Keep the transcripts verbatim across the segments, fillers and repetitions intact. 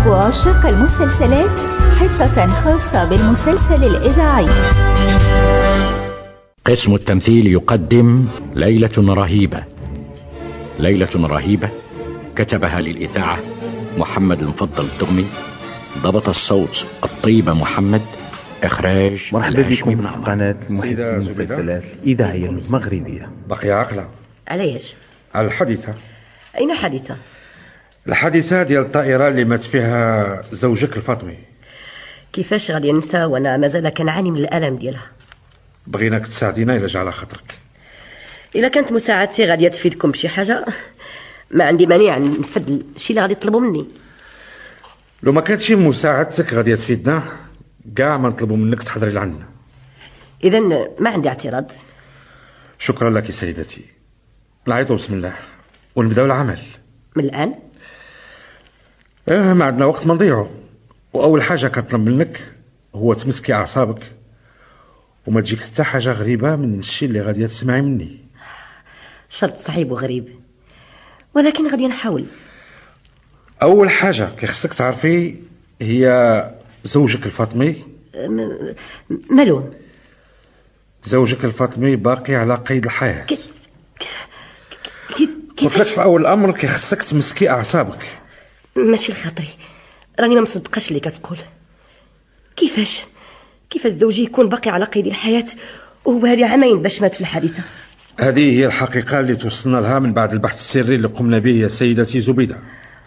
وعشاق المسلسلات حصة خاصة بالمسلسل الإذاعي. قسم التمثيل يقدم ليلة رهيبة. ليلة رهيبة كتبها للإذاعة محمد المفضل الدغمي، ضبط الصوت الطيبة محمد، إخراج مرحبا بكم في قناة محب المسلسلات الإذاعية المغربية. بقي عاقلة عليش؟ على الحادثة. أين حادثة؟ الحادثة ديال الطائرة اللي مات فيها زوجك الفاطمي. كيفاش غادي ننسى وانا مازال كنعاني من الألم ديالها؟ بغيناك تساعدينا إلا جا على خاطرك. إلا كانت مساعدتي غادي تفيدكم بشي حاجة ما عندي مانع نفد الشيء اللي غادي تطلبوا مني. لو ما كانتش مساعدتك غادي تفيدنا كاع ما نطلبوا منك تحضري لعندنا. إذن ما عندي اعتراض. شكرا لك سيدتي. نعيطوا بسم الله ونبداو العمل من الآن. اه ما عندنا وقت ما نضيعه. وأول حاجة كنطلب منك هو تمسكي أعصابك وما تجيك حتى حاجة غريبة من الشيء اللي غادي تسمعي مني. شرط صعيب وغريب ولكن غادي نحاول. أول حاجة كيخصك تعرفي هي زوجك الفاطمي مالو. زوجك الفاطمي باقي على قيد الحياة. ك... ك... قلت لك في أول الأمر كيخصك تمسكي أعصابك. ماشي لخاطري، راني ما مصدقاش اللي كتقول. كيفاش كيفاش زوجي يكون باقي على قيد الحياة وهو هذه عامين باش مات في الحادثة؟ هذه هي الحقيقة اللي توصلنا لها من بعد البحث السري اللي قمنا به يا سيدتي زبيدة.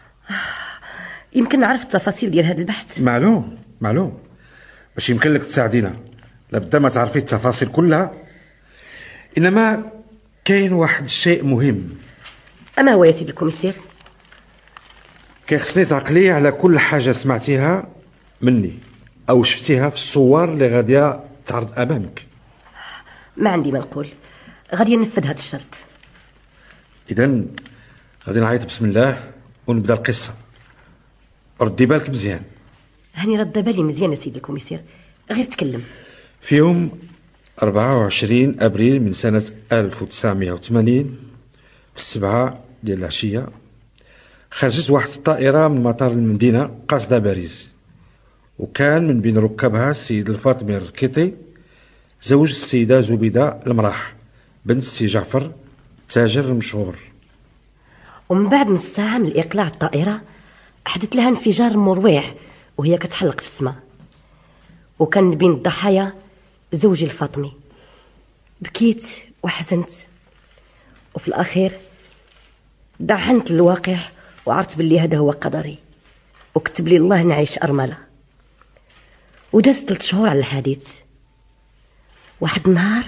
يمكن نعرف التفاصيل ديال هذا البحث؟ معلوم معلوم باش يمكن لك تساعدينا لابد ما تعرفي التفاصيل كلها. إنما كاين واحد الشيء مهم. أما هو يا سيدي الكوميسير؟ كيخصني تعقلي على كل حاجة سمعتيها مني أو شفتيها في الصور اللي غادية تعرض أمامك. ما عندي ما نقول، غادي ننفذ هذا الشرط. إذن غادي نعيط بسم الله ونبدأ القصة. ردي بالك مزيان. هاني رد بالي مزيان يا سيدي الكوميسير، غير تكلم. في يوم أربعة وعشرين أبريل من سنة ألف وتسعمائة وثمانين في السبعة ديال العشية خرجت واحد الطائرة من مطار المدينة قاصدة باريس، وكان من بين ركابها السيد الفاطمي الركيطي زوج السيدة زبيدة المراح بنت السي جعفر تاجر المشهور. ومن بعد نص ساعة من الإقلاع الطائرة حدث لها انفجار مروع وهي كتحلق في السماء، وكان بين الضحايا زوجي الفاطمي. بكيت وحزنت وفي الأخير دعنت الواقع وعرفت باللي هذا هو قدري وكتب لي الله نعيش أرملة. وداز ثلاث شهور على الحديث. واحد النهار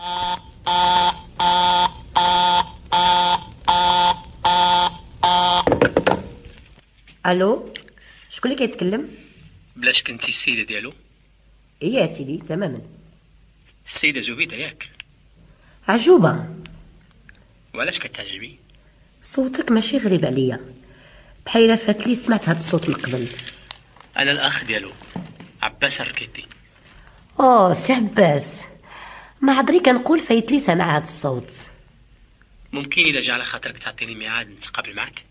الو، شكون اللي كيتكلم؟ بلاش كنتي السيدة ديالو؟ ايه يا سيدي تماما. السيدة زبيدة ياك؟ عجوبة. وعلاش كتعجبي؟ صوتك ماشي غريب عليا، بحال فات لي سمعت هذا الصوت من قبل. انا الاخ ديالو عباس الركيتي. اوه سي عباس، ما عذري كنقول فايت لي سمع هذا الصوت. ممكن الا جا على خاطرك تعطيني ميعاد نتقابل معك؟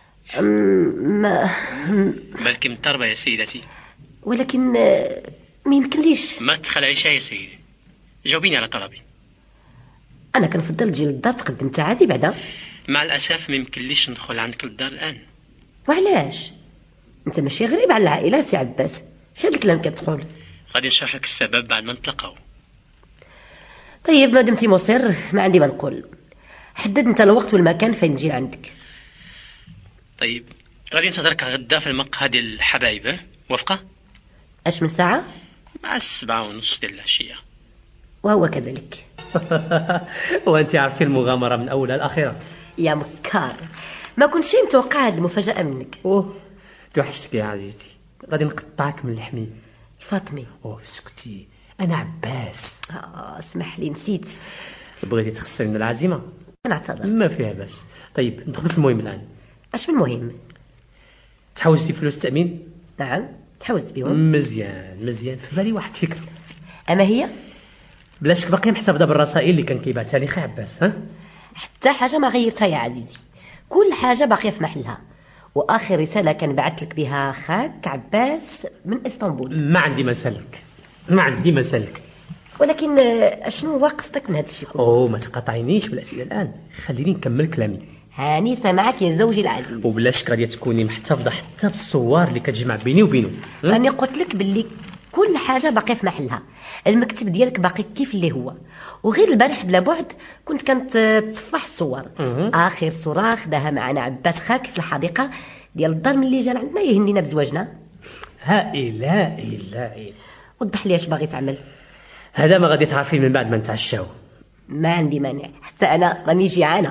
ما بلكي مضطربة يا سيدتي. ولكن ما يمكنليش. ما تخلعيش يا سيدي، جاوبيني على طلبي. انا كنفضل تجي للدار تقدم تعازي بعدا. مع الاسف ما يمكنليش ندخل عندك للدار الان. وعلاش؟ انت ماشي غريب على العائله سي عباس، شحال الكلام كتقول؟ غادي نشرح لك السبب بعد ما نتلاقاو. طيب ما دمتي مصر ما عندي ما نقول، حدد انت الوقت والمكان فين نجي عندك. طيب غادي ننتظرك غدا في المقهى ديال الحبايب، وافقه؟ اش من ساعه؟ مع السبعة ونص ديال العشيه. وهو كذلك. وانت عرفتي المغامره من اولها لاخرها يا مكار، ما كنتش متوقع هذه المفاجاه منك. اوه توحشتك يا عزيزتي، غادي نقطعك من لحمي. فاطمي. اوه سكتي، انا عباس. اه اسمح لي نسيت. بغيتي تخسرين العزيمه؟ نعتذر. ما فيها باس. طيب ندخل في المهم الان. اش من مهم؟ تحوزتي فلوس التامين؟ نعم تحوزت بهم. مزيان مزيان. في بالي واحد فكره. اما هي؟ بلاش باقي محتفظه بالرسائل اللي كان كيبعثها لي خي عباس. ها حتى حاجه ما غيرتها يا عزيزي، كل حاجه باقيه في محلها، واخر رساله كان بعث لك بها خاك عباس من اسطنبول. ما عندي ما نسلك، ما عندي ما نسلك. ولكن آه، شنو هو قصدك من هذا الشيء كله؟ اوه ما تقاطعينيش بالاسئله الان، خليني نكمل كلامي. هاني سامعك يا زوجي العزيز. وبلا شك غادي تكوني محتفظه حتى بالصور اللي كتجمع بيني وبينه. راني قلت لك باللي كل حاجه باقي في محلها، المكتب ديالك باقي كيف اللي هو، وغير البارح بلا بعد كنت كانت تصفح الصور. اخر صوره خداها معنا عباس خاك في الحديقه ديال الدار ملي جا عندنا يهنينا بزواجنا. هائل هائل هائل. وضح لي اش باغي تعمل. هذا ما غادي تعرفيه من بعد ما نتعشاو. ما عندي مانع، حتى انا راني جيعانه.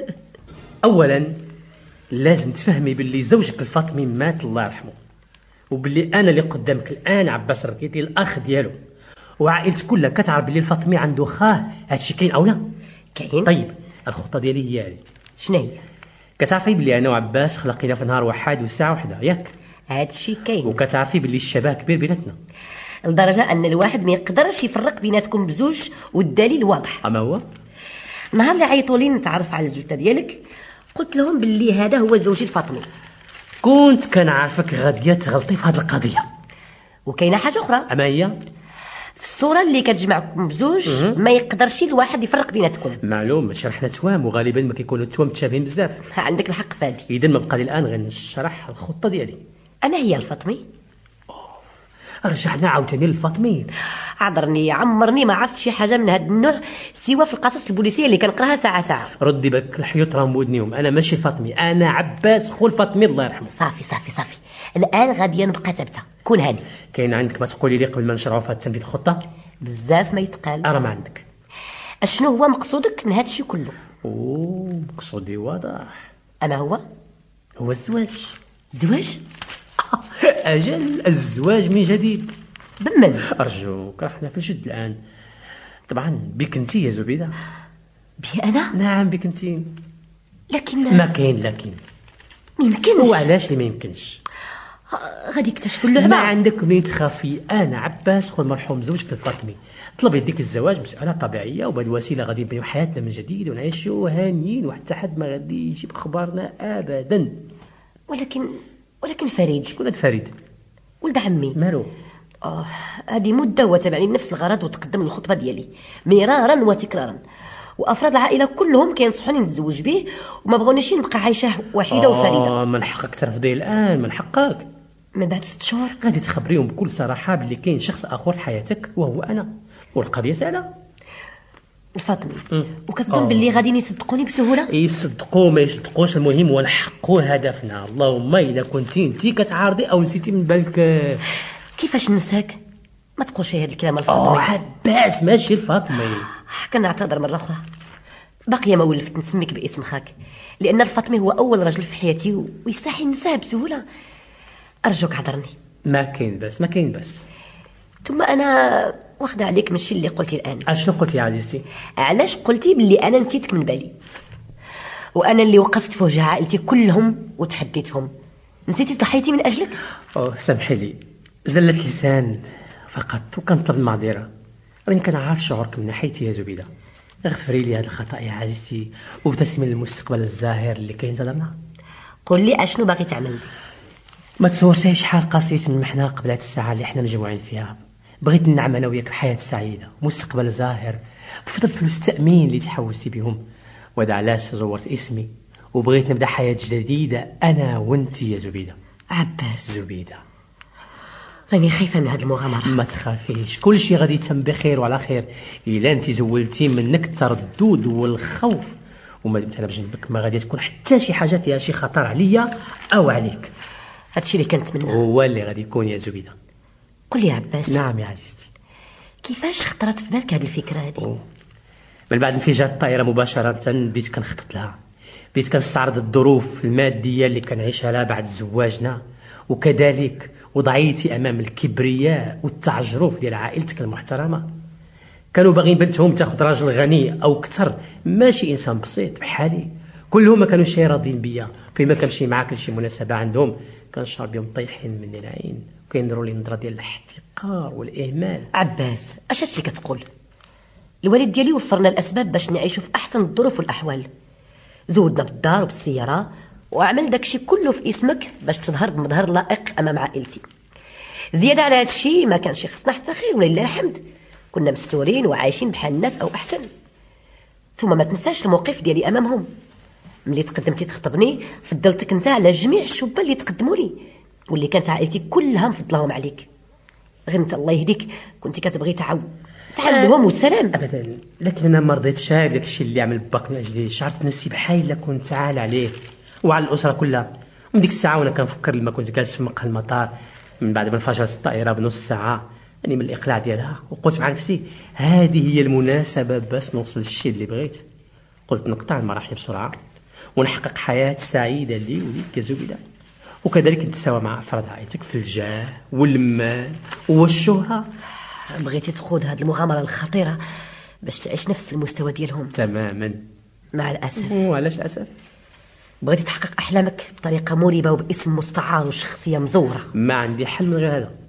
اولا لازم تفهمي باللي زوجك الفاطمي مات الله يرحمه، وباللي انا اللي قدامك الان عباس الركيتي الاخ ديالو، وعائلتك كلها كتعرف باللي الفاطمي عنده خاه. هادشي كاين او لا؟ كاين. طيب الخطه ديالي هي هذه. شنو هي؟ كتعرفي باللي انا وعباس خلقينا في نهار واحد وساعه واحده، ياك؟ هادشي كاين. وكتعرفي باللي الشبه كبير بيناتنا لدرجه ان الواحد ما يقدرش يفرق بيناتكم بزوج، والدليل واضح. اما هو نهار اللي عيطوا لي نتعرف على الزوجه ديالك قلت لهم باللي هذا هو زوجي الفاطمي. كنت كنعرفك غاديه تغلطي في هذه القضيه. وكاينه حاجه اخرى، اما هي في الصوره اللي كتجمعكم بزوج ما يقدرش الواحد يفرق بيناتكم. معلوم، شرحنا توام وغالبا ما كيكونوا التوام متشابهين بزاف. عندك الحق في هذه. اذا ما بقى لي الان غير نشرح الخطه ديالي. اما هي الفاطمي؟ رجعنا عاوتاني للفاطمي. عذرني عمرني ما عرفت شي حاجه من هذا النوع سوى في القصص البوليسيه اللي كنقراها ساعه ساعه. ردي بالك الحيوط راهم ودنيهم، انا ماشي الفاطمي، انا عباس خو الفاطمي الله يرحمه. صافي صافي صافي، الان غادي نبقى ثابته. كون هاني. كاين عندك ما تقولي لي قبل ما نشرعوا في هذا التنفيذ الخطه؟ بزاف ما يتقال. ارى ما عندك. اشنو هو مقصودك من هذا الشيء كله؟ اوه مقصودي واضح. اما هو هو الزواج. الزواج؟ اجل الزواج من جديد. بمن؟ ارجوك رحنا في الجد الان. طبعا بك انت يا زبيده. بي انا؟ نعم بك انت. لكن ما كاين لكن. ما يمكنش. وعلاش اللي ما يمكنش؟ غادي يكتشفوا اللعبه. ما عندك مين تخافي، انا عباس خو المرحوم زوجك الفاطمي. طلب يديك الزواج مساله طبيعيه، وبهذه الوسيله غادي نبنيو حياتنا من جديد ونعيشوا هانيين، وحتى حد ما غادي يجيب اخبارنا ابدا. ولكن ولكن فريد. شكون هاد فريد؟ ولد عمي. مالو؟ اه هذه مده وتبع لي نفس الغرض وتقدم الخطبه ديالي مرارا وتكرارا، وافراد العائله كلهم كينصحوني نتزوج به وما بغونيش نبقى عايشه وحيده آه وفريده. من حقك ترفضي الان، من حقك. من بعد ست شهور غادي تخبريهم بكل صراحه باللي كاين شخص اخر في حياتك وهو انا، والقضيه سهله. الفاطمي. وكتظن باللي غادي يصدقوني بسهوله؟ يصدقوا ما يصدقوش، المهم هو نحققوا هدفنا. اللهم الا كنتي انت كتعارضي او نسيتي من بالك. كيفاش ننساك؟ ما تقولش هذا الكلام الفاطمي. اه عباس ماشي الفاطمي. كنعتذر مره اخرى، باقيه ما ولفت نسميك باسم خاك، لان الفاطمي هو اول رجل في حياتي ويستحي ننساه بسهوله. ارجوك عذرني. ما كاين بس ما كاين بس. ثم انا واخده عليك من الشيء اللي قلتي الان. اشنو قلتي يا عزيزتي؟ علاش قلتي باللي انا نسيتك من بالي، وانا اللي وقفت في وجه عائلتي كلهم وتحديتهم؟ نسيتي ضحيتي من اجلك؟ اوه سامحي لي، زلة لسان فقط، وكنطلب المعذره. راني كنعرف شعورك من ناحيتي يا زبيده. اغفري لي هذا الخطا يا عزيزتي، وابتسمي للمستقبل الزاهر اللي كاين تدرنا. قول لي اشنو باغي تعمل؟ ما تصورتيش شحال قاسيت من محنا قبل هاد الساعه اللي حنا مجموعين فيها. بغيت نعم انا وياك بحياه سعيده، مستقبل زاهر، بفضل فلوس التامين اللي تحوزتي بهم. وهذا علاش زورت اسمي وبغيت نبدا حياه جديده انا وانت يا زبيده. عباس. زبيده راني خايفه من هذه المغامره. ما تخافيش، كل شيء غادي يتم بخير وعلى خير الا انت زولتي منك التردد والخوف، وما دمت انا بجنبك ما غادي تكون حتى شي حاجه فيها شي خطر عليا او عليك. هادشي اللي كنتمنى هو اللي غادي يكون يا زبيده. قل لي يا عباس. نعم يا عزيزتي. كيفاش خطرت في بالك هذه الفكره هذه؟ من بعد انفجار الطائره مباشره بديت كنخطط لها، بديت كنستعرض الظروف الماديه اللي كنعيشها لها بعد زواجنا، وكذلك وضعيتي امام الكبرياء والتعجرف ديال عائلتك المحترمه. كانوا باغيين بنتهم تاخذ راجل غني او كثر، ماشي انسان بسيط بحالي. كلهم ما كانوا شي راضين بيا، فيما كنمشي معاك لشي مناسبه عندهم كنشعر بهم طايحين مني العين، وكينظروا لي نظره ديال الاحتقار والاهمال. عباس اش هادشي كتقول؟ الوالد ديالي وفرنا الاسباب باش نعيشوا في احسن الظروف والاحوال، زودنا بالدار وبالسياره وعمل داكشي كله في اسمك باش تظهر بمظهر لائق امام عائلتي. زياده على هذا الشيء ما كانش خصنا حتى خير ولله الحمد، كنا مستورين وعايشين بحال الناس او احسن. ثم ما تنساش الموقف ديالي امامهم، ملي تقدمتي تخطبني فضلتك انت على جميع الشبان اللي تقدموا لي، واللي كانت عائلتي كلها مفضلهم عليك. غير انت الله يهديك كنتي كتبغي تعاون تعاونهم والسلام. ابدا، لكن انا ما رضيتش هذا الشيء اللي عمل باك من اجلي. شعرت نفسي بحال كنت عال عليه وعلى الاسره كلها. من ديك الساعه وانا كنفكر لما كنت جالس في مقهى المطار من بعد ما انفجرت الطائره بنص ساعه يعني من الاقلاع ديالها، وقلت مع نفسي هذه هي المناسبه باش نوصل للشيء اللي بغيت. قلت نقطع المراحل بسرعه ونحقق حياه سعيده لي وليك يا زبيده، وكذلك نتساوى مع افراد عائلتك في الجاه والمال والشهره. بغيتي تخوض هذه المغامره الخطيره باش تعيش نفس المستوى ديالهم؟ تماما. مع الاسف. وعلاش اسف؟ بغيتي تحقق احلامك بطريقه مريبه وباسم مستعار وشخصيه مزوره. ما عندي حل من غير هذا.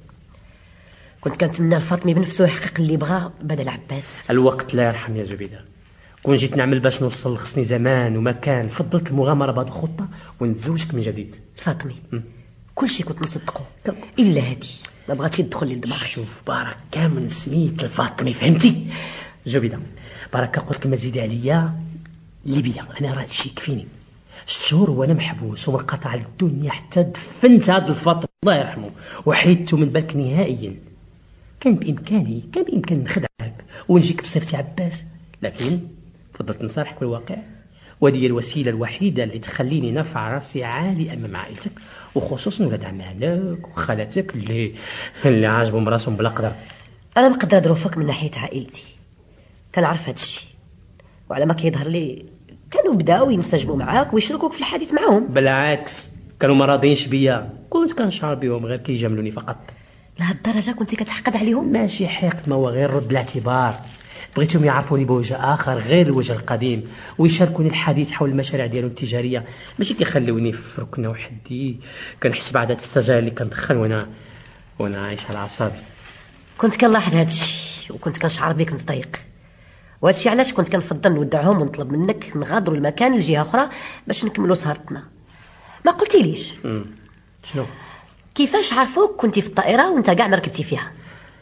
كنت كنتمنى الفاطمي بنفسه يحقق اللي بغى بدل عباس. الوقت لا يرحم يا زبيده. كون جيت نعمل باش نوصل خصني زمان ومكان، فضلت المغامره بهذه الخطه ونتزوجك من جديد. فاطمي كل شيء كنت نصدقه الا هادي ما بغاتش تدخل لي لدماغي. شوف بركه من سميت الفاطمي، فهمتي؟ زبيده بركه قلت لما تزيدي عليا ليبيا، انا راه هادشي يكفيني. ست شهور وانا محبوس ومنقطع الدنيا حتى دفنت هذا الفاطمي الله يرحمه وحيدته من بالك نهائيا. كان بامكاني كان بامكاني نخدعك ونجيك بصفتي عباس، لكن فضلت نصارحك بالواقع، ودي الوسيله الوحيده اللي تخليني نرفع راسي عالي امام عائلتك، وخصوصا ولاد عمانك وخالاتك اللي اللي عاجبهم راسهم بلا قدر. انا مقدره ظروفك من ناحيه عائلتي، كنعرف هذا الشيء، وعلى ما كيظهر لي كانوا بداو ينسجموا معاك ويشاركوك في الحديث معهم. بالعكس كانوا ما راضينش بيا، كنت كنشعر بهم غير كيجاملوني فقط. لهالدرجه كنت كتحقد عليهم؟ ماشي حقد، ما هو غير رد الاعتبار. بغيتهم يعرفوني بوجه اخر غير الوجه القديم ويشاركوني الحديث حول المشاريع ديالهم التجاريه، ماشي كيخلوني في ركنه وحدي كنحس بعد السجاير اللي كندخل وانا وانا عايش على اعصابي. كنت كنلاحظ هذا الشيء وكنت كنشعر بك متضايق، وهذا الشيء علاش كنت كنفضل نودعهم ونطلب منك نغادروا المكان لجهه اخرى باش نكملوا سهرتنا. ما قلتيليش شنو كيفاش عرفوك كنتي في الطائره وانت كاع ما ركبتي فيها؟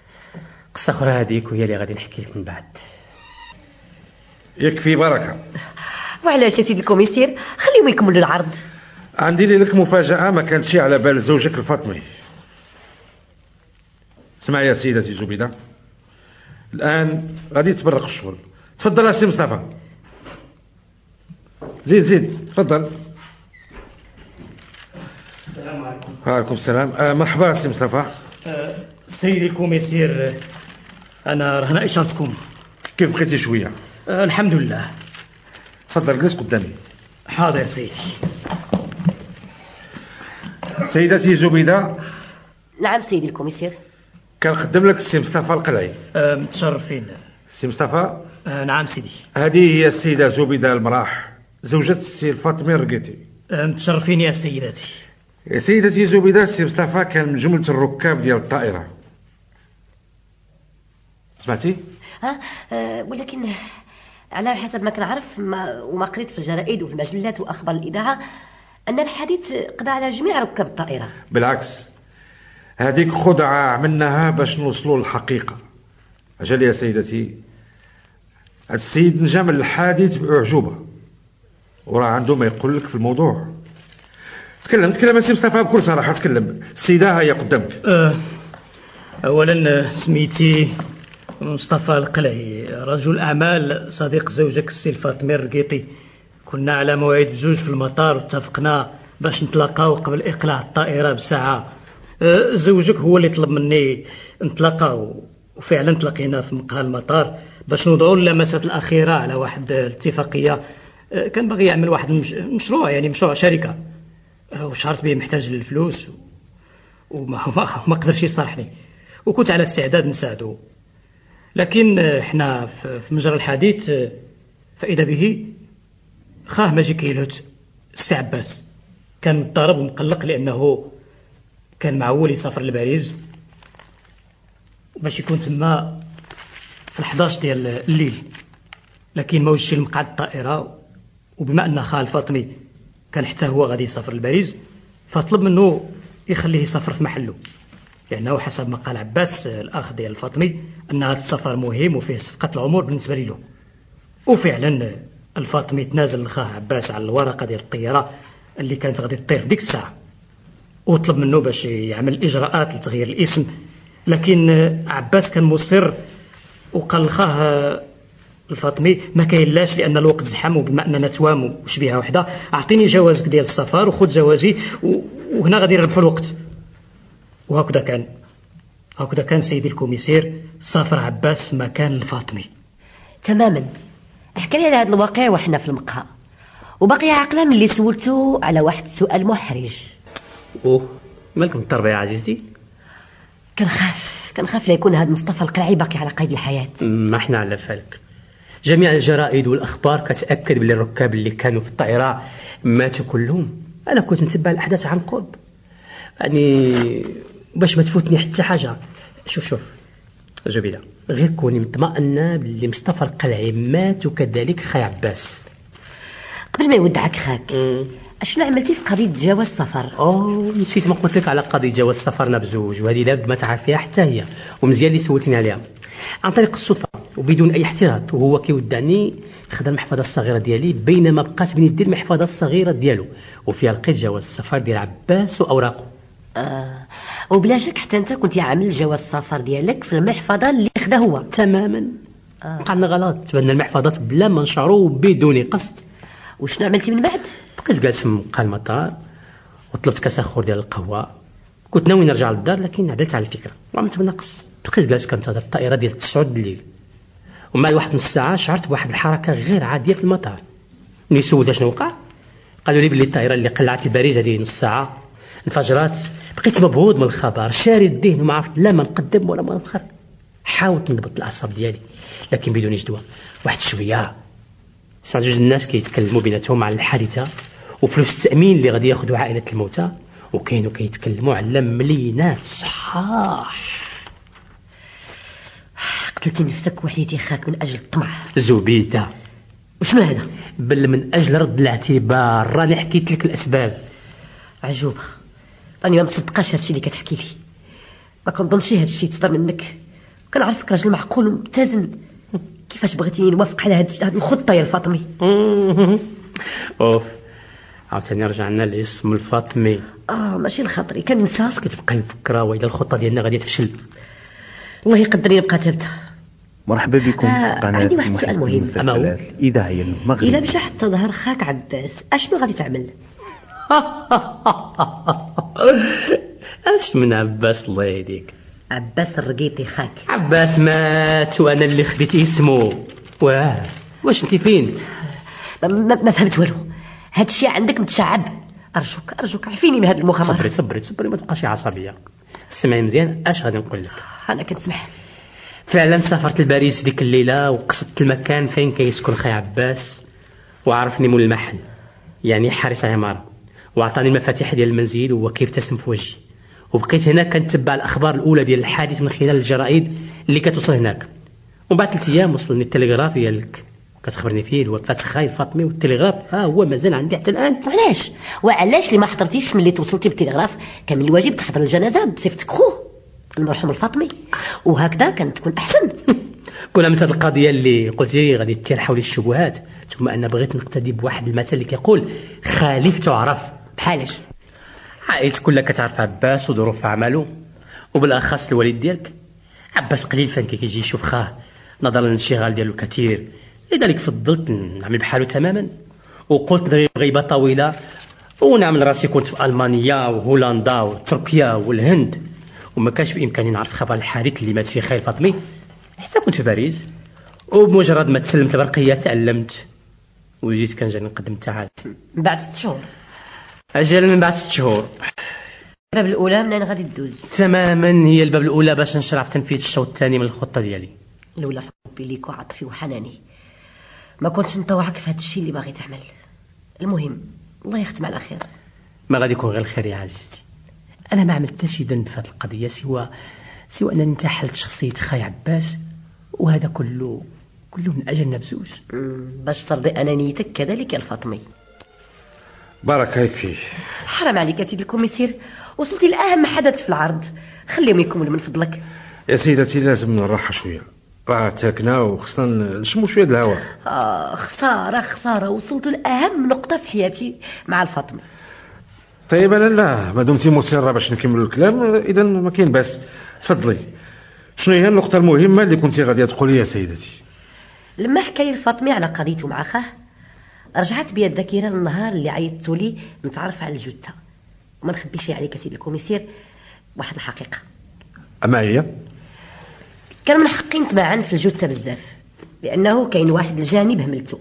قصه اخرى هذيك وهي اللي غادي نحكي لك من بعد. يكفي بركه. وعلاش يا سيدي الكوميسير؟ خليهم يكملوا العرض. عندي لك مفاجاه ما كانتش على بال زوجك الفاطمي. اسمع يا سيدتي زبيده، الان غادي تبرق الشغل. تفضل يا سي مصطفى. زيد زيد تفضل. السلام عليكم. وعليكم السلام. آه مرحبا سي مصطفى. آه سيدي الكوميسير، انا رهنا اشارتكم. كيف بقيتي شويه؟ آه الحمد لله. تفضل جلس قدامي. حاضر سيدي. سيدتي زبيده. نعم سيدي الكوميسير. كنقدم لك السي مصطفى القلعي. آه متشرفين. السي مصطفى. آه نعم سيدي. هذه هي السيده زبيده المراح زوجة السي الفاطمي الرقيتي. آه متشرفين يا سيداتي. يا سيدتي زبيده، السي مصطفى كان من جمله الركاب ديال الطائره. سمعتي؟ ها أه ولكن على حسب ما كنعرف ما وما قريت في الجرائد وفي المجلات واخبار الاذاعه ان الحادث قضى على جميع ركاب الطائره. بالعكس، هذيك خدعه عملناها باش نوصلوا للحقيقه. اجل يا سيدتي، السيد نجا من الحادث باعجوبه وراه عنده ما يقول لك في الموضوع. تكلم تكلم يا سي مصطفى بكل صراحه. تكلم. السيده هي قدامك. أه اولا سميتي مصطفى القلعي، رجل اعمال، صديق زوجك السي الفاطمي الرقيطي. كنا على موعد بزوج في المطار واتفقنا باش نتلاقاو قبل اقلاع الطائره بساعه. أه زوجك هو اللي طلب مني نتلاقاو، وفعلا تلاقينا في مقهى المطار باش نوضعوا اللمسات الاخيره على واحد الاتفاقيه. أه كان باغي يعمل واحد المشروع، يعني مشروع شركه، أه وشعرت به محتاج للفلوس وما ما قدرش يصارحني، وكنت على استعداد نساعده. لكن احنا في مجرى الحديث فإذا به خاه ماجي كيلوت السي عباس كان مضطرب ومقلق لأنه كان معول يسافر لباريس باش يكون تما في الحداش ديال الليل، لكن ما وجدش المقعد الطائرة. وبما أن خال فاطمي كان حتى هو غادي يسافر لباريس، فطلب منه يخليه يسافر في محله، لأنه حسب ما قال عباس الأخ ديال الفاطمي أن هذا السفر مهم وفيه صفقة العمر بالنسبة له. وفعلا الفاطمي تنازل لخاه عباس على الورقة ديال الطيارة اللي كانت غادي تطير في ديك الساعة، وطلب منه باش يعمل إجراءات لتغيير الاسم، لكن عباس كان مصر وقال لخاه الفاطمي ما كاينلاش لأن الوقت زحم، وبما أننا توام وشبيهة وحدة أعطيني جوازك ديال السفر وخذ جوازي وهنا غادي نربحوا الوقت. وهكذا كان هكذا كان سيدي الكوميسير سافر عباس في مكان الفاطمي. تماما. احكي لي على هذا الواقع وحنا في المقهى، وبقي عقله من اللي سولته على واحد السؤال محرج. اوه مالك مضطربه يا عزيزتي؟ كنخاف كنخاف لا يكون هذا مصطفى القلعي باقي على قيد الحياة. ما احنا على فالك، جميع الجرائد والأخبار كتأكد بلي الركاب اللي كانوا في الطائرة ماتوا كلهم. أنا كنت نتبع الأحداث عن قرب يعني باش ما تفوتني حتى حاجة. شوف شوف جبيلة، غير كوني مطمئنة بلي مصطفى القلعي مات وكذلك خاي عباس. قبل ما يودعك خاك مم. اشنو عملتي في قضية جواز السفر؟ اوه نسيت ما قلت لك على قضية جواز سفرنا بزوج، وهذه لابد ما تعرفيها حتى هي، ومزيان اللي سولتيني عليها. عن طريق الصدفة وبدون اي احتياط، وهو كيودعني خدا المحفظة الصغيرة ديالي بينما بقات بين يدي المحفظة الصغيرة ديالو وفيها لقيت جواز السفر ديال عباس واوراقه. آه. وبلا شك حتى انت كنت عامل جواز السفر ديالك في المحفظة اللي خدا هو. تماما. آه. قالنا غلط، تبنى المحفظات بلا ما نشعروا وبدون قصد. وشنو عملتي من بعد؟ بقيت جالس في مقهى المطار وطلبت كاس اخر ديال القهوه. كنت ناوي نرجع للدار لكن عدلت على الفكره وعملت بنقص. بقيت جالس كنتظر الطائره ديال تسعة الليل، ومع واحد نص ساعه شعرت بواحد الحركه غير عاديه في المطار. ملي سولت شنو وقع قالوا لي بلي الطائره اللي قلعت لباريس هذه نص ساعه انفجرت. بقيت مبهوض من الخبر، شاري الذهن وما عرفت لا ما نقدم ولا ما نخر. حاولت نضبط الاعصاب ديالي لكن بدون جدوى. واحد شويه سمعت جوج الناس كيتكلموا بيناتهم على الحادثه وفلوس التامين اللي غادي ياخذوا عائله الموتى، وكاينوا كيتكلموا على مليونات صحاح. قتلتي نفسك وحيتي خاك من اجل الطمع. زبيده وشنو هذا؟ بل من اجل رد الاعتبار، راني حكيت لك الاسباب. عجوبه، راني ما مصدقاش هادشي اللي كتحكي لي. ما كنظنش هادشي تصدر منك، كنعرفك راجل معقول ومتزن. كيفاش بغيتيني نوافق على هاد الخطه يا الفاطمي؟ اوف عاوتاني رجعنا لاسم الفاطمي. اه ماشي الخاطري كننسى. كتبقاي مفكره واذا الخطه ديالنا غادي تفشل. الله يقدرني نبقى ثابته. مرحبا بكم آه في قناه عندي واحد السؤال مهم. الاذاعيه المغربيه. الا مشى حتى ظهر خاك عباس اشنو غادي تعمل؟ اش من عباس الله يهديك؟ عباس الرقيطي خاك. عباس مات وانا اللي خديت اسمه. واه واش انت فين؟ ما, ما, ما فهمت والو. هاد الشيء عندك متشعب. ارجوك ارجوك عفيني من هاد المخابرات. صبري صبري صبري ما تبقاش عصبيه. سمعي مزيان اش غادي نقول لك. انا كنسمح. فعلا سافرت لباريس ديك الليله وقصدت المكان فين كيسكن خاي عباس، وعرفني مول المحل يعني حارس العماره، وعطاني المفاتيح ديال المنزل وهو كيبتسم في وجهي. وبقيت هنا كنتبع الاخبار الاولى ديال الحادث من خلال الجرائد اللي كتوصل هناك. وبعد ثلاث ايام وصلني التلغراف ديالك كتخبرني فيه الوفاه خاي الفاطمي، والتلغراف ها هو مازال عندي حتى الان. علاش وعلاش اللي ما حضرتيش ملي توصلتي بالتلغراف؟ كان من الواجب تحضر الجنازه بصفتك خوه المرحوم الفاطمي، وهكذا كانت تكون احسن. كنا من هذه القضيه اللي قلتي غادي تثير حول الشبهات، ثم انا بغيت نقتدي بواحد المثل اللي كيقول خالف تعرف. بحالاش؟ عائلتك كلها كتعرف عباس وظروف عمله، وبالاخص الوالد ديالك. عباس قليل فين كيجي يشوف خاه نظرا للانشغال ديالو كثير، لذلك فضلت نعمل بحاله تماما. وقلت نغيب غيبه طويله ونعمل راسي كنت في المانيا وهولندا وتركيا والهند، وما كانش بامكاني نعرف خبر الحادث اللي مات فيه خاي الفاطمي حتى كنت في باريس. وبمجرد ما تسلمت البرقيه تعلمت وجيت كنجي نقدم التعازي من بعد ست شهور. اجل من بعد ست شهور. الباب الاولى منين غادي تدوز؟ تماما هي الباب الاولى باش نشرع في تنفيذ الشوط الثاني من الخطه ديالي. لولا حبي ليك وعطفي وحناني ما كنتش نطوعك في هذا الشيء اللي باغي تعمل. المهم الله يختم على خير. ما غادي يكون غير الخير يا عزيزتي. انا ما عملت شي ذنب في هذه القضيه سوى سوى انني انتحلت شخصيه خاي عباس، وهذا كله كله من اجلنا بزوج. باش ترضي انانيتك كذلك يا الفاطمي. بركة يكفي. حرام عليك يا سيدي الكوميسير، وصلتي لأهم حدث في العرض، خليهم يكملوا من فضلك. يا سيدتي لازم نراحة شوية، راه تاكنا وخصنا نشمو شوية د الهواء. آه خسارة خسارة، وصلتوا لأهم نقطة في حياتي مع الفاطمة. طيب لا لا ما دمتي مصرة باش نكملوا الكلام، إذا ما كاين باس، تفضلي. شنو هي النقطة المهمة اللي كنتي غادية تقولي يا سيدتي؟ لما حكى لي الفاطمة على قضيته مع خاه، رجعت بيا الذاكرة للنهار اللي عيطتوا لي نتعرف على الجثة. وما نخبيش عليك يا سيدي الكوميسير واحد الحقيقة. أما هي؟ كان من حقي نتبعن في الجثة بزاف، لأنه كاين واحد الجانب هملته،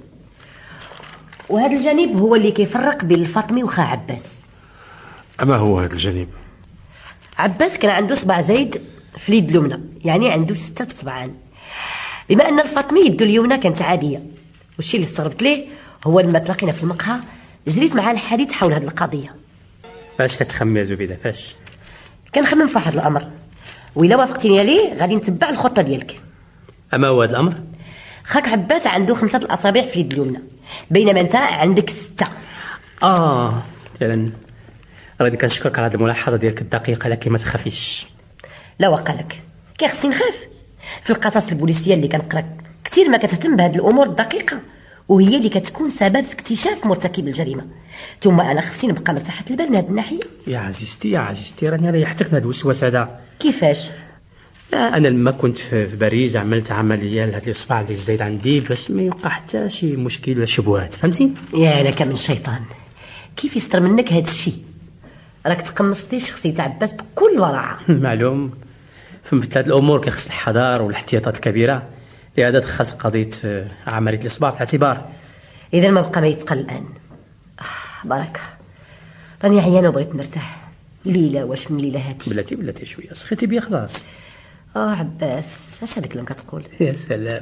وهذا الجانب هو اللي كيفرق بين الفاطمي وخا عباس. أما هو هذا الجانب؟ عباس كان عنده صبع زايد في اليد اليمنى، يعني عنده ستة صبعان، بما أن الفاطمي يده اليمنى كانت عادية. والشيء اللي استغربت ليه هو لما تلاقينا في المقهى جريت معاه الحديث حول هذه القضية. فاش كتخمم يا زبيدة؟ فاش كنخمم في واحد الأمر، وإلا وافقتني عليه غادي نتبع الخطة ديالك. أما هو هذا الأمر؟ خاك عباس عنده خمسة الأصابع في اليد اليمنى، بينما أنت عندك ستة. آه فعلا، راني كنشكرك على هذه الملاحظة ديالك الدقيقة، لكن ما تخافيش. لا وقالك كي خصني نخاف؟ في القصص البوليسية اللي كنقرا كثير ما كتهتم بهذه الأمور الدقيقة، وهي اللي كتكون سبب في اكتشاف مرتكب الجريمة. ثم أنا خصني نبقى مرتاحة البال من هذه الناحية. يا عزيزتي يا عزيزتي راني ريحتك من هذا الوسواس هذا. كيفاش؟ لا أنا لما كنت في باريس عملت عملية لهذه الإصبع اللي زايد عندي باش ما يوقع حتى شي مشكل ولا شبهات، فهمتي؟ يا لك من شيطان، كيف يستر منك هذا الشيء؟ راك تقمصتي شخصية عباس بكل ورعة. معلوم، في مثل هذه الأمور كيخص الحذر والاحتياطات الكبيرة، لهذا دخلت قضية عملية الإصبع في الاعتبار. إذا ما بقى ما يتقل الآن. آه بركة، راني عيانة وبغيت نرتاح. ليلة واش من ليلة هاتي؟ بلاتي بلاتي شوية، سخيتي بيا خلاص. اه عباس اش هذاك اللي كتقول؟ يا سلام.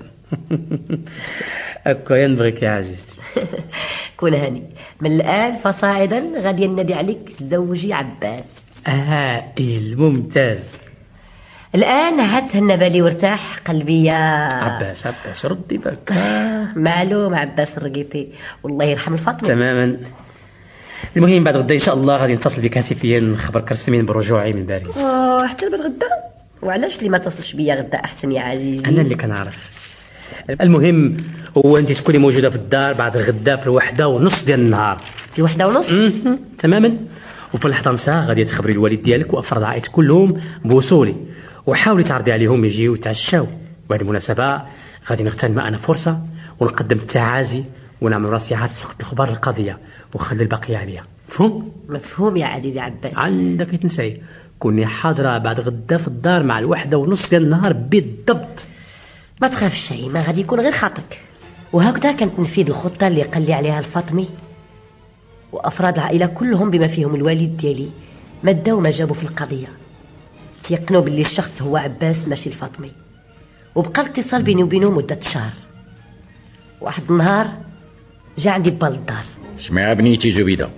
هكا ينبغيك يا عزيزتي. كون هاني، من الآن فصاعدا غادي ننادي عليك زوجي عباس. هائل، ممتاز. الآن عاد تهنى بالي وارتاح قلبي يا عباس. عباس ردي بالك. معلوم عباس الرقيطي، والله يرحم الفاطمة. تماما. المهم بعد غدا إن شاء الله غادي نتصل بك هاتفيا نخبرك رسميا برجوعي من باريس. اه حتى بعد غدا؟ وعلاش اللي ما تصلش بيا غدا أحسن يا عزيزي؟ أنا اللي كنعرف. المهم هو أنت تكوني موجودة في الدار بعد الغدا في الوحدة ونص ديال النهار. في الوحدة ونص؟ تماما. وفي اللحظة نتاع غادي تخبري الوالد ديالك وأفراد عائلتك كلهم بوصولي، وحاولي تعرضي عليهم يجيو يتعشاو. وبهذه المناسبة غادي نغتنم أنا فرصة ونقدم التعازي ونعمل راسيات سقط الخبر القضية وخلي البقية عليها. مفهوم؟ مفهوم يا عزيزي عباس. عندك تنسي كوني حاضرة بعد غدا في الدار مع الوحدة ونص ديال النهار بالضبط. ما تخافش شيء، ما غادي يكون غير خاطرك. وهكذا كانت نفيد الخطة اللي قال لي عليها الفاطمي، وأفراد العائلة كلهم بما فيهم الوالد ديالي مدوا ما جابوا في القضية. تيقنوا باللي الشخص هو عباس ماشي الفاطمي، وبقى الاتصال بيني وبينه مدة شهر. واحد النهار جا عندي بال الدار. اسمع بنيتي زبيدة.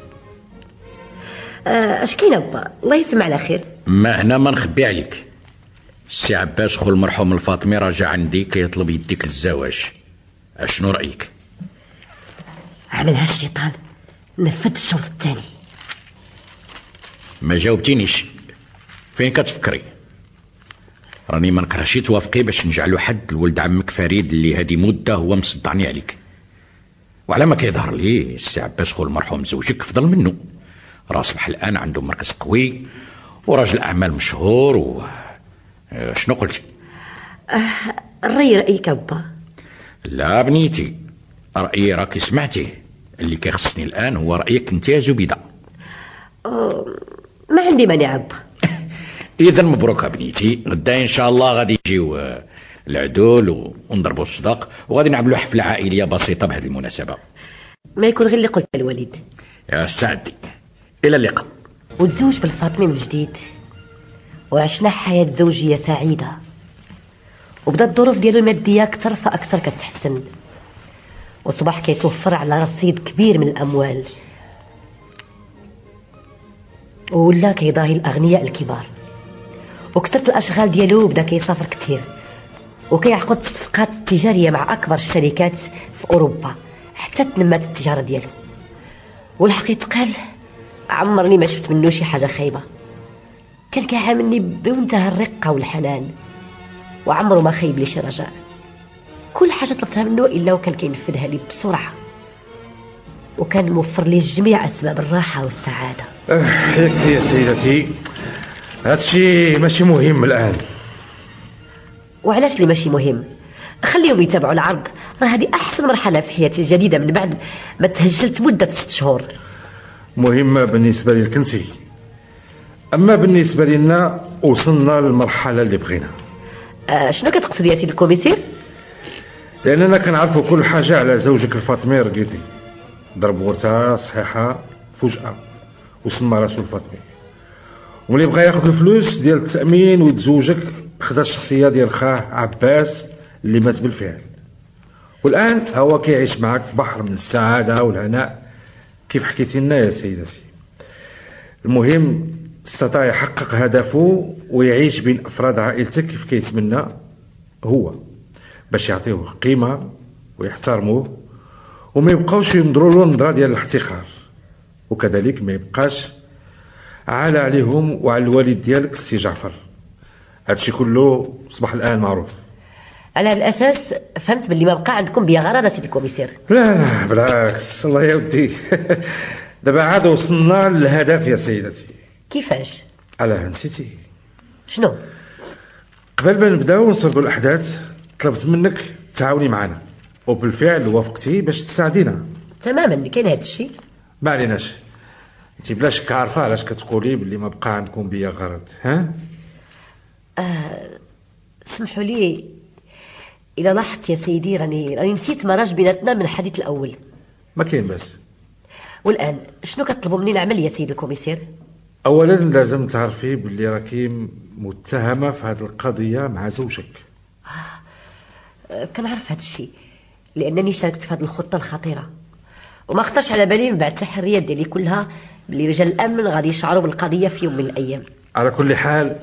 اش كاين با؟ الله يسمع على خير. ما هنا ما نخبي عليك، السي عباس خو المرحوم الفاطمي راجع عندي كيطلب يديك للزواج. اشنو رايك؟ عملها الشيطان، نفذ الشوط الثاني. ما جاوبتينيش، فين كتفكري؟ راني ما نكرهش توافقي باش نجعلو حد لولد عمك فريد اللي هادي مده هو مصدعني عليك. وعلى ما كيظهر لي السي عباس خو المرحوم زوجك افضل منه، راس بحال الان عنده مركز قوي وراجل اعمال مشهور. و شنو قلتي؟ أه الرأي رأيك با. لا بنيتي، رأيي راكي سمعتيه، اللي كيخصني الان هو رأيك انت يا زبيدة. أه ما عندي مانع با. اذا مبروك بنيتي، غدا ان شاء الله غادي يجيو العدول ونضربوا الصداق وغادي نعملوا حفله عائليه بسيطه بهذه المناسبه. ما يكون غير اللي قلت الوالد. يا سعدي، الى اللقاء. وتزوج بالفاطمي من جديد، وعشنا حياه زوجيه سعيده، وبدا الظروف ديالو الماديه اكثر فاكثر كتحسن، وصبح كيتوفر على رصيد كبير من الاموال، ولا كيضاهي الاغنياء الكبار، وكثرت الاشغال ديالو بدا كيسافر كثير، وكيعقد الصفقات التجاريه مع اكبر الشركات في اوروبا حتى تنمات التجاره ديالو. والحقيقة قال عمرني ما شفت منه شي حاجة خايبة، كان كيعاملني بمنتهى الرقة والحنان، وعمره ما خيب لي شي رجاء. كل حاجة طلبتها منه إلا وكان كينفذها لي بسرعة، وكان موفر لي جميع أسباب الراحة والسعادة. يكفي يا سيدتي، هادشي ماشي مهم الآن. وعلاش لي ماشي مهم؟ خليهم يتابعوا العرض، راه هذه أحسن مرحلة في حياتي الجديدة من بعد ما تهجلت مدة ست شهور. مهمة بالنسبة لي كنتي، أما بالنسبة لنا وصلنا للمرحلة اللي بغينا. أه شنو كتقصد يا سيدي الكوميسير؟ لأننا كنعرفوا كل حاجة على زوجك الفاطمي رقيتي، ضرب ورثة صحيحة فجأة وسمى راسو الفاطمي، وملي بغى ياخذ الفلوس ديال التأمين ويتزوجك خدا الشخصية ديال خاه عباس اللي مات بالفعل، والآن هو كيعيش معك في بحر من السعادة والهناء كيف حكيتي لنا يا سيدتي. المهم استطاع يحقق هدفه ويعيش بين أفراد عائلتك كيف كيتمنى هو، باش يعطيوه قيمة ويحترموه وما يبقاوش ينظروا له نظرة ديال الاحتقار، وكذلك ما يبقاش عالى عليهم وعلى الوالد ديالك السي جعفر. هادشي كله صبح الآن معروف. على هذا الأساس فهمت باللي ما بقى عندكم بيا غرض سيدي الكوميسير. لا لا بالعكس، الله يا ودي. دابا عاد وصلنا للهدف يا سيدتي. كيفاش؟ على نسيتي شنو؟ قبل ما نبداو نسردوا الأحداث طلبت منك تعاوني معنا، وبالفعل وافقتي باش تساعدينا. تماما كاين هذا الشيء. ما عليناش، انت بلا شك عارفه علاش كتقولي باللي ما بقى عندكم بيا غرض. ها آه سمحوا لي اذا لاحظت يا سيدي راني راني نسيت ما راج بيناتنا من الحديث الاول. ما كاين بس. والان شنو كتطلبوا مني نعمل يا سيدي الكوميسير؟ اولا لازم تعرفي باللي راكي متهمه في هذه القضيه مع زوجك. آه كنعرف هذا الشيء لانني شاركت في هذه الخطه الخطيره، وما خطرش على بالي من بعد التحريات ديالي كلها باللي رجال الامن غادي يشعروا بالقضيه في يوم من الايام. على كل حال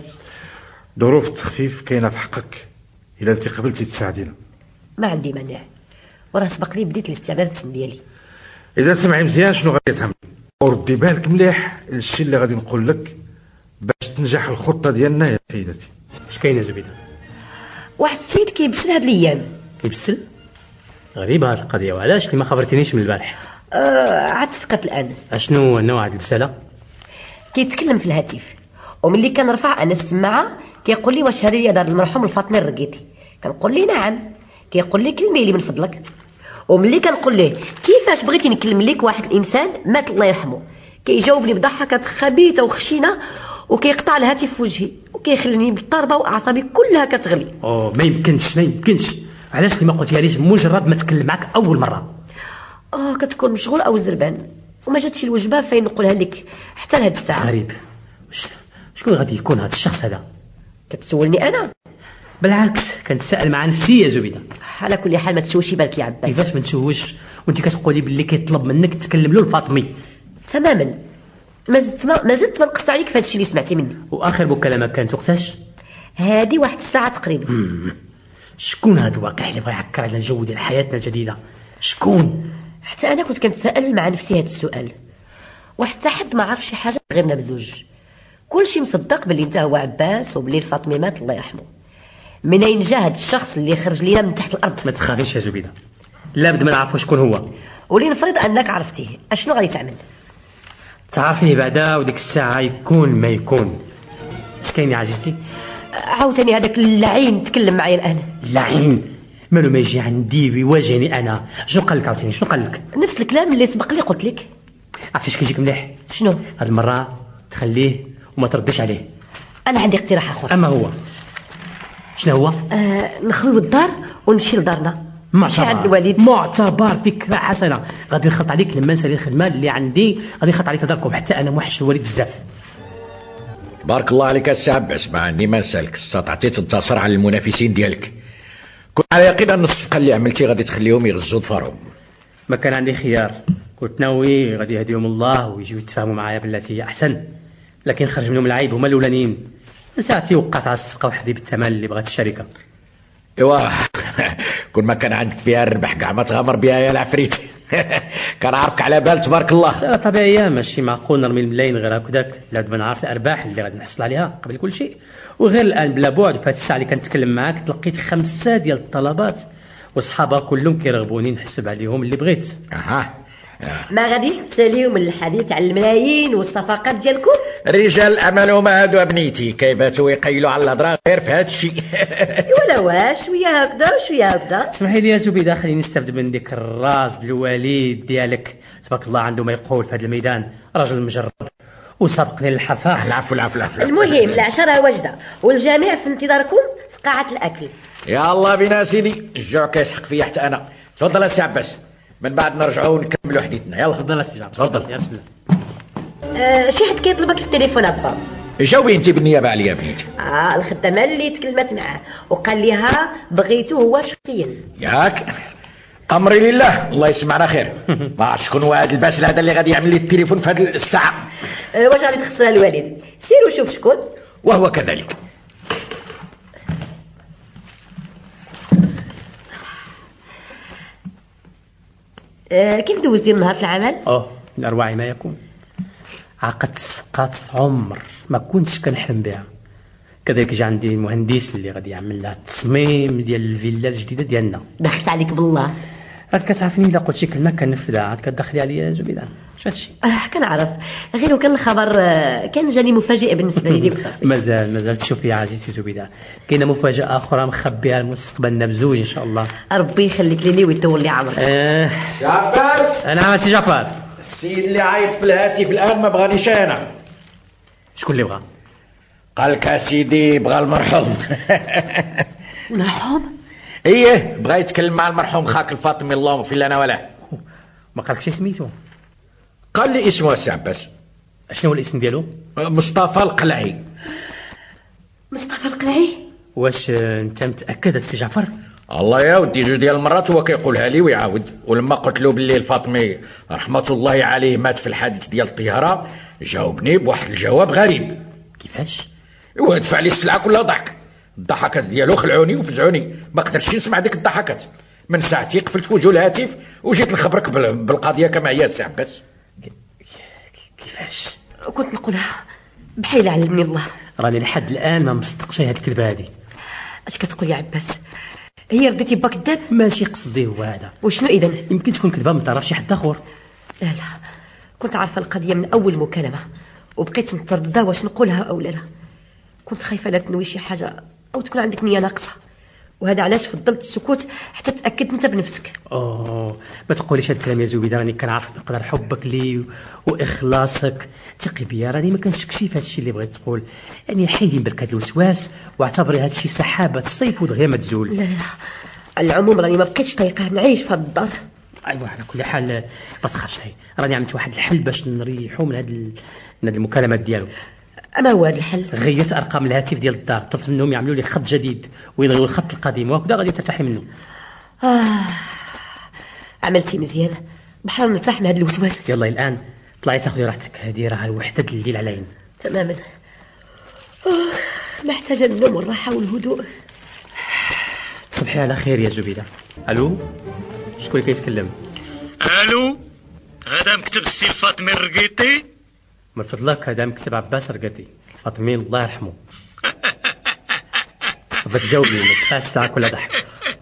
ظروف التخفيف كاينه في حقك الا انت قبلتي تساعدينا. ما عندي مانع، وراه سبق لي بديت الاستعدادات ديالي. اذا سمعي مزيان شنو غادي تعمل وردي بالك مليح للشيء اللي غادي نقول لك باش تنجح الخطه ديالنا يا سيدتي. اش كاين يا زبيده؟ واحد السيد كيبسل هاد الايام. كيبسل؟ غريبه هاد القضيه، وعلاش اللي ما خبرتينيش من البارح؟ آه عاد فقط الان. اشنو نوع هاد البساله؟ كيتكلم في الهاتف، وملي كنرفع انا السماعه كيقول لي واش هذه دار المرحوم الفاطمي الرقيتي، كنقول لي نعم، كيقول لي كلمي لي من فضلك. وملي كنقول له كيفاش بغيتي نكلم لك واحد الانسان مات الله يرحمه، كيجاوبني بضحكه خبيثه وخشينه وكيقطع الهاتف في وجهي وكيخليني بالطربه واعصابي كلها كتغلي. او ما يمكنش ما يمكنش، علاش اللي ما قلتيها ليش مجرد ما تكلم معك اول مره؟ اه كتكون مشغول او زربان وما جاتش الوجبه فين نقولها لك حتى لهاد الساعه. غريب، شكون غادي يكون هذا الشخص هذا؟ كتسولني انا؟ بالعكس كنتسائل مع نفسي يا زبيده. على كل حال ما تشوشي بالك يا عباس. كيفاش ما نشوش وانت كتقولي باللي كيطلب منك تكلم له الفاطمي؟ تماما، ما زدت ما, ما زدت ما نقص عليك في هذا الشيء اللي سمعتي مني. واخر بكلامك كانت وقتاش؟ هذه واحد الساعه تقريبا. شكون هذا الواقع اللي بغى يعكر على الجو ديال حياتنا الجديده؟ شكون؟ حتى انا كنت كنتسائل مع نفسي هذا السؤال، وحتى حد ما عرف شي حاجه غيرنا بزوج. كلشي مصدق باللي انت هو عباس وبلي الفاطمي مات الله يرحمه. منين جا هذا الشخص اللي خرج لينا من تحت الارض؟ ما تخافيش يا زبيده، لابد ما نعرفوا شكون هو. ولنفرض انك عرفتيه، اشنو غادي تعمل؟ تعرفيه بعدا وديك الساعه يكون ما يكون. اش كاين يا عزيزتي؟ عاوتاني هذاك اللعين تكلم معايا الان. اللعين مالو ما يجي عندي ويواجهني انا؟ شنو قال لك عاوتاني؟ شنو قال لك؟ نفس الكلام اللي سبق لي قلت لك. عرفتي اش كيجيك مليح؟ شنو؟ هاد المره تخليه وما تردش عليه. انا عندي اقتراح اخر. اما هو شنو هو؟ آه نخلو الدار ونمشي لدارنا. معتبر عند الوالد. معتبر، فكره حسنه. غادي نخلط عليك لما نسالي الخدمه اللي عندي، غادي نخلط عليك داركم حتى انا موحش الوالد بزاف. بارك الله عليك السي عباس، ما عندي ما نسالك، استطعتي تنتصر على المنافسين ديالك. كنت على يقين ان الصفقه اللي عملتي غادي تخليهم يغزوا ظفرهم. ما كان عندي خيار، كنت ناوي غادي يهديهم الله ويجيو يتفاهموا معايا بالتي هي احسن، لكن خرج منهم العيب هما الاولانيين. من ساعتي وقعت على الصفقه وحدي بالثمن اللي بغات الشركه. ايوا كل ما كان عندك فيها الربح كاع ما تغامر بها يا العفريت. كنعرفك على بال تبارك الله. ساعة طبيعية ماشي معقول نرمي الملايين غير هكذاك، لازم نعرف الأرباح اللي غادي نحصل عليها قبل كل شيء. وغير الآن بلا بعد في هذه الساعة اللي كنتكلم معاك تلقيت خمسة ديال الطلبات وصحابها كلهم كيرغبوني نحسب عليهم اللي بغيت. اها ما غاديش تساليو من الحديث على الملايين والصفقات ديالكم؟ رجال الامل هما هادو ابنيتي كيباتوا يقيلوا على الهضره غير في هذا الشيء. ولا واش شويه هكذا وشويه هكذا. اسمحي لي يا زبيده خليني نستافد من ديك الراس الوالد ديالك تبارك الله عنده ما يقول في هذا الميدان، رجل مجرب وسبقني للحفاء. العفو العفو العفو. المهم العشرة واجده والجميع في انتظاركم في قاعه الاكل. يا الله بنا سيدي الجوع كيسحق فيا حتى انا. تفضل يا سي عباس من بعد نرجعوا ونكملوا حديثنا. يلا تفضل سي جعفر تفضل. يا بسم الله. أه شي حد كيطلبك في التليفون ابا. جاوبي انت بالنيابه عليا بنيتي. اه الخدامه اللي تكلمت معاه وقال لها بغيتو هو شخصيا. ياك امري لله الله يسمعنا خير. ما عرفت شكون هو هذا الباسل هذا اللي غادي يعمل لي التليفون في هذه الساعه. أه واش غادي تخسرها الوالد؟ سيروا شوف شكون. وهو كذلك. أه كيف دوزتي النهار في العمل؟ اوه من اروع ما يكون. عقدت صفقات عمر ما كنتش كنحلم بها. كذلك جا عندي مهندس اللي غادي يعمل لها التصميم ديال الفيلا الجديده ديالنا. دخلت عليك بالله. راك كتعرفني الا قلت شي كلمه كنفذها عاد كتدخلي عليا زبيده. شو هادشي؟ اه كنعرف غير وكان الخبر آه كان جاني مفاجئ بالنسبه لي. مازال مازال تشوفي يا عزيزتي زبيده كاينه مفاجاه اخرى مخبيها لمستقبلنا بزوج ان شاء الله. ربي يخليك لي ويطول لي عمرك. اه سي عباس. انا سي جعفر. السيد اللي عايط في الهاتف الان ما بغانيش انا. شكون اللي بغى؟ قال لك سيدي بغى المرحوم. المرحوم؟ ايه بغى يتكلم مع المرحوم خاك الفاطمي اللهم في لنا ولا. ما قالك شي سميتو؟ قال لي اسمه السي عباس. شنو هو الاسم ديالو؟ مصطفى القلعي. مصطفى القلعي؟ واش انت متاكد السي جعفر؟ الله يا ودي جوج ديال المرات هو كيقولها لي ويعاود. ولما قلت له باللي الفاطمي رحمه الله عليه مات في الحادث ديال الطياره جاوبني بواحد الجواب غريب. كيفاش؟ هو دفع لي السلعه كلها ضحك. الضحكات ديالو خلعوني وفزعوني ما قدرتش نسمع ديك الضحكات. من ساعتي قفلت في وجه الهاتف وجيت نخبرك بالقضيه كما هي السي عباس. كيفاش؟ كنت نقولها بحيل علمني الله. راني لحد الان ما مصدقش هاد الكذبه هادي. اش كتقول يا عباس؟ هي رديتي با كذاب؟ ماشي قصدي هو هذا. وشنو اذا؟ يمكن تكون كذبه من طرف شي حد اخر. لا لا كنت عارفه القضيه من اول مكالمه وبقيت نتردد واش نقولها او لا لا. كنت خايفه لا تنوي شي حاجه او تكون عندك نيه ناقصه وهذا علاش فضلت السكوت حتى تاكد انت بنفسك. اوه ما تقوليش هاد الكلام يا زبيده راني كنعرف مقدار حبك لي واخلاصك. ثقي بيا راني ما كنشكش في هاد الشيء اللي بغيت تقول. يعني حيدي بالك هاد الوسواس واعتبري هاد الشيء سحابه الصيف ودغيا ما تزول. لا لا على العموم راني ما بقيتش طايقه نعيش في هاد الدار. ايوا على كل حال ما تخافش هي راني عملت واحد الحل باش نريحو من هاد ال... من هاد المكالمات ديالو. اما هو هذا الحل؟ غيرت ارقام الهاتف ديال الدار طلبت منهم يعملوا لي خط جديد ويلغيو الخط القديم وهكذا غادي ترتاحي منه. آه عملتي مزيان بحال نرتاح من هذا الوسواس. يلا الان طلعي تاخذي راحتك هذه راه الوحده الليل علينا. تماما آه محتاجه النوم والراحه والهدوء. تصبحي على خير يا زبيده. الو شكون اللي كيتكلم؟ الو هذا مكتب السي الفاطمي الرقيطي. من فضلك هذا مكتب عباس الرقيطي الفاطمي الله يرحمه. فضلك جاوبني ما تبقاش ساعه كلها ضحك.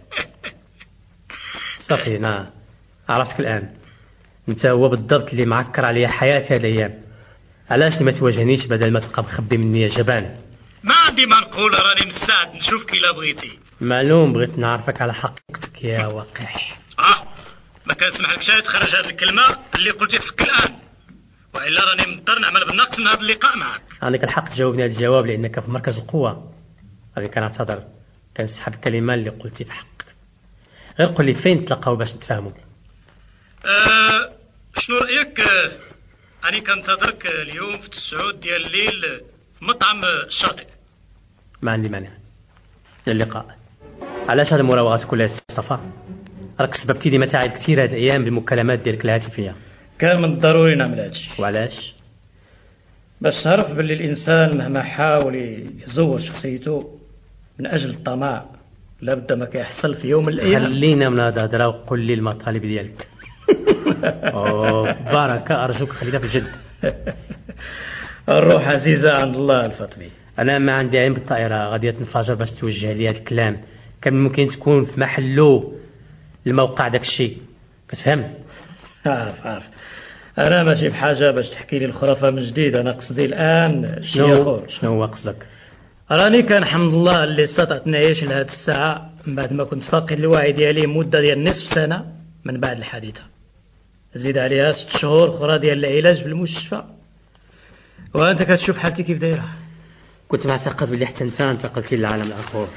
صافي انا عرفتك الان. انت هو بالضبط اللي معكر عليا حياتي هذه الايام. علاش ما تواجهنيش بدل ما تبقى مخبي مني يا جبان؟ ما عندي ما نقول راني مستعد نشوفك الا بغيتي. معلوم بغيت نعرفك على حقيقتك يا وقح. اه ما كنسمح لكش تخرج هذه الكلمه اللي قلتي في حق الان والا راني مضطر نعمل بالنقص من هذا اللقاء معك. عندك الحق تجاوبني هذا الجواب لانك في مركز القوه. راني كنعتذر كنسحب الكلمه اللي قلتي في حقك. غير قول لي فين تلقاو باش نتفاهموا. أه شنو رايك أه اني كنتظرك اليوم في التسعود ديال الليل مطعم الشاطئ. ما عندي مانع. اللقاء. علاش هذا المراوغات كلها يا مصطفى؟ راك سببتي لي متاعب كثير هاد الايام بالمكالمات ديالك الهاتفيه. كان من الضروري نعمل هادشي. وعلاش؟ باش تعرف باللي الانسان مهما حاول يزور شخصيته من اجل الطمع لابد ما كيحصل في يوم من الايام. خلينا من هذا الهضره وقول لي المطالب ديالك. أوه بركة، أرجوك خلينا في الجد. الروح عزيزة عند الله الفاطمي. أنا ما عندي عين بالطائرة غادي تنفجر باش توجه لي هذا الكلام، كان ممكن تكون في محلو الموقع داك الشيء، كتفهم؟ عارف عارف أنا ماشي بحاجة باش تحكي لي الخرافة من جديد. أنا قصدي الآن شنو أخر. شنو هو قصدك؟ راني كان الحمد لله اللي استطعت نعيش لهذه الساعة من بعد ما كنت فاقد الوعي ديالي مدة ديال نصف سنة من بعد الحادثة، زيد عليها ست شهور أخرى ديال العلاج في المستشفى، وأنت كتشوف حالتي كيف دايرة. كنت معتقد بلي حتى انت انتقلتي للعالم الاخر.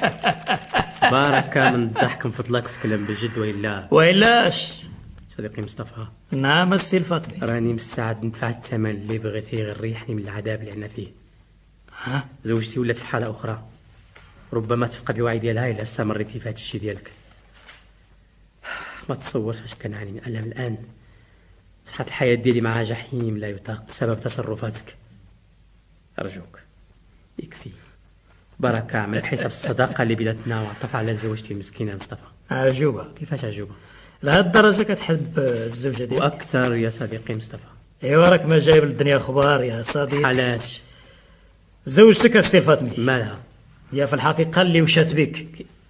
بركة من الضحك من فضلك تكلم بالجد وإلا وإلاش صديقي مصطفى. نعم السي الفاطمي، راني مستعد ندفع الثمن اللي بغيتي غير ريحني من العذاب اللي عنا فيه. ها زوجتي ولات في حالة أخرى، ربما تفقد الوعي ديالها إلا استمريتي في هذا الشيء ديالك. ما تصورش اش كنعاني من ألم الآن. صحة الحياة ديالي مع جحيم لا يطاق بسبب تصرفاتك. أرجوك يكفي. بركة اعمل حساب الصداقة اللي بيناتنا وعطف على زوجتي المسكينة مصطفى. عجوبة. كيفاش عجوبة؟ لهاد الدرجة كتحب الزوجة ديالك؟ وأكثر يا صديقي مصطفى. ايوا راك ما جايب للدنيا خبار يا صديق. علاش؟ زوجتك السي فاطمي مالها؟ هي في الحقيقة اللي وشات بك.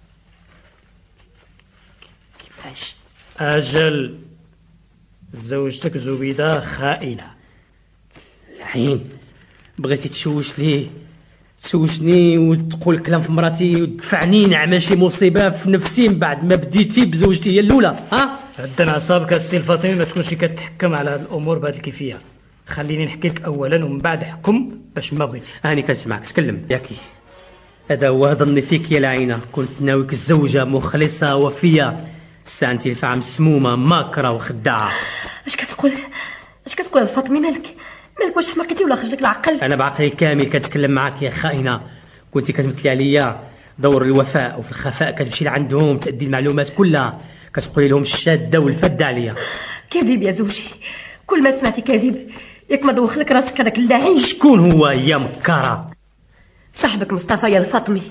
كيفاش؟ أجل زوجتك زبيدة خائنة. الحين بغيتي تشوش ليه تشوشني وتقول كلام في مراتي وتدفعني نعمل شي مصيبة في نفسي من بعد ما بديتي بزوجتي هي الأولى. ها عدنا أعصابك السي الفاطمي، ما تكونش كتحكم على هذه الأمور بهذه الكيفية. خليني نحكي لك أولا ومن بعد حكم باش ما بغيتي. هاني كنسمعك تكلم ياكي. هذا هو ظني فيك يا العينة، كنت ناويك الزوجة مخلصة وفية، سانتي الفعم مسمومة ماكرة وخداعة. اش كتقول اش كتقول الفاطمي؟ مالك مالك واش حمقتي ولا خرج لك العقل؟ انا بعقلي الكامل كنتكلم معاك يا خائنة. كنتي كتمثلي عليا دور الوفاء وفي الخفاء كتمشي لعندهم تأدي المعلومات كلها، كتقولي لهم الشادة والفدة عليا. كذب يا زوجي، كل ما سمعتي كذب. ياك ما دوخ لك راسك هذاك اللعين. شكون هو يا مكارة؟ صاحبك مصطفى يا الفاطمي.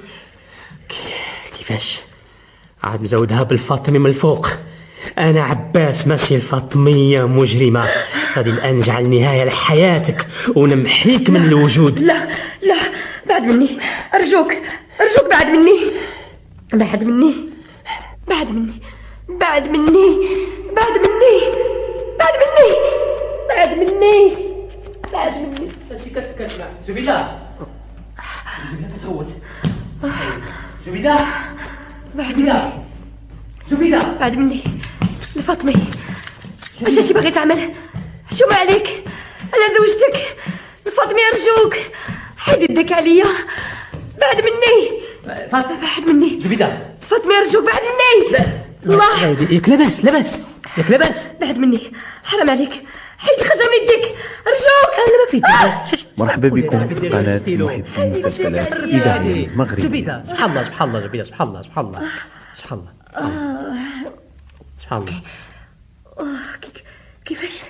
كيفاش عاد مزودها بالفاطمي من الفوق؟ أنا عباس ماشي الفاطمية مجرمة. غادي الآن نجعل نهاية لحياتك ونمحيك من الوجود. لا لا بعد مني أرجوك أرجوك بعد مني بعد مني بعد مني بعد مني بعد مني بعد مني بعد مني بعد مني اش كتكلم؟ زبيدة زبيدة تصوت. زبيدة بعد مني زبيدة بعد مني الفاطمي. اش اش باغي تعمل؟ شو ما عليك، انا زوجتك الفاطمي. ارجوك حيد يدك عليا. بعد مني فاطمة بعد مني زبيدة. فاطمي ارجوك بعد مني. لا الله ياك لاباس لاباس ياك لاباس. بعد مني حرام عليك، حيد الخرجة من يدك ارجوك. انا ما في دابا. مرحبا بكم في قناة محبين المسلسلات إذاعية المغربية. زبيدة سبحان الله سبحان الله زبيدة سبحان الله سبحان الله سبحان الله سبحان الله. كيفاش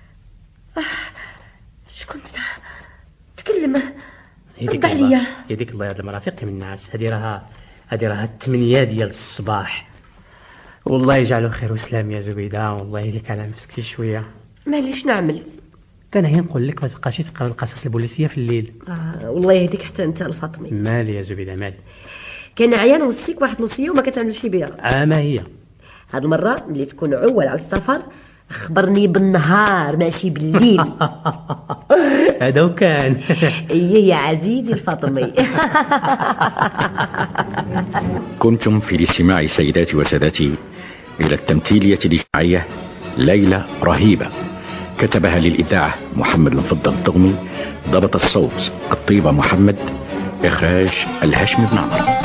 شكون تكلم؟ رد عليا. يديك الله يا المرافق من الناس. هذه راها هذه راها الثمانية ديال الصباح. والله يجعله خير وسلام يا زبيدة. والله لك على نفسك شوية. مالي شنو عملت؟ كان هي نقول لك ما تبقاش تقرا القصص البوليسية في الليل. آه والله يهديك حتى انت الفاطمي. مالي يا زبيدة مالي؟ كان عيان وصيك واحد الوصيه وما كتعملش بها. اه ما هي هاد المره ملي تكون عول على السفر خبرني بالنهار ماشي بالليل. هذا وكان. ايه يا عزيزي الفاطمي. كنتم في الاستماع سيداتي وسادتي إلى التمثيلية الاجتماعية ليلة رهيبة، كتبها للإذاعة محمد المفضل الطغمي، ضبط الصوت الطيبة محمد، إخراج الهاشم بن عمر.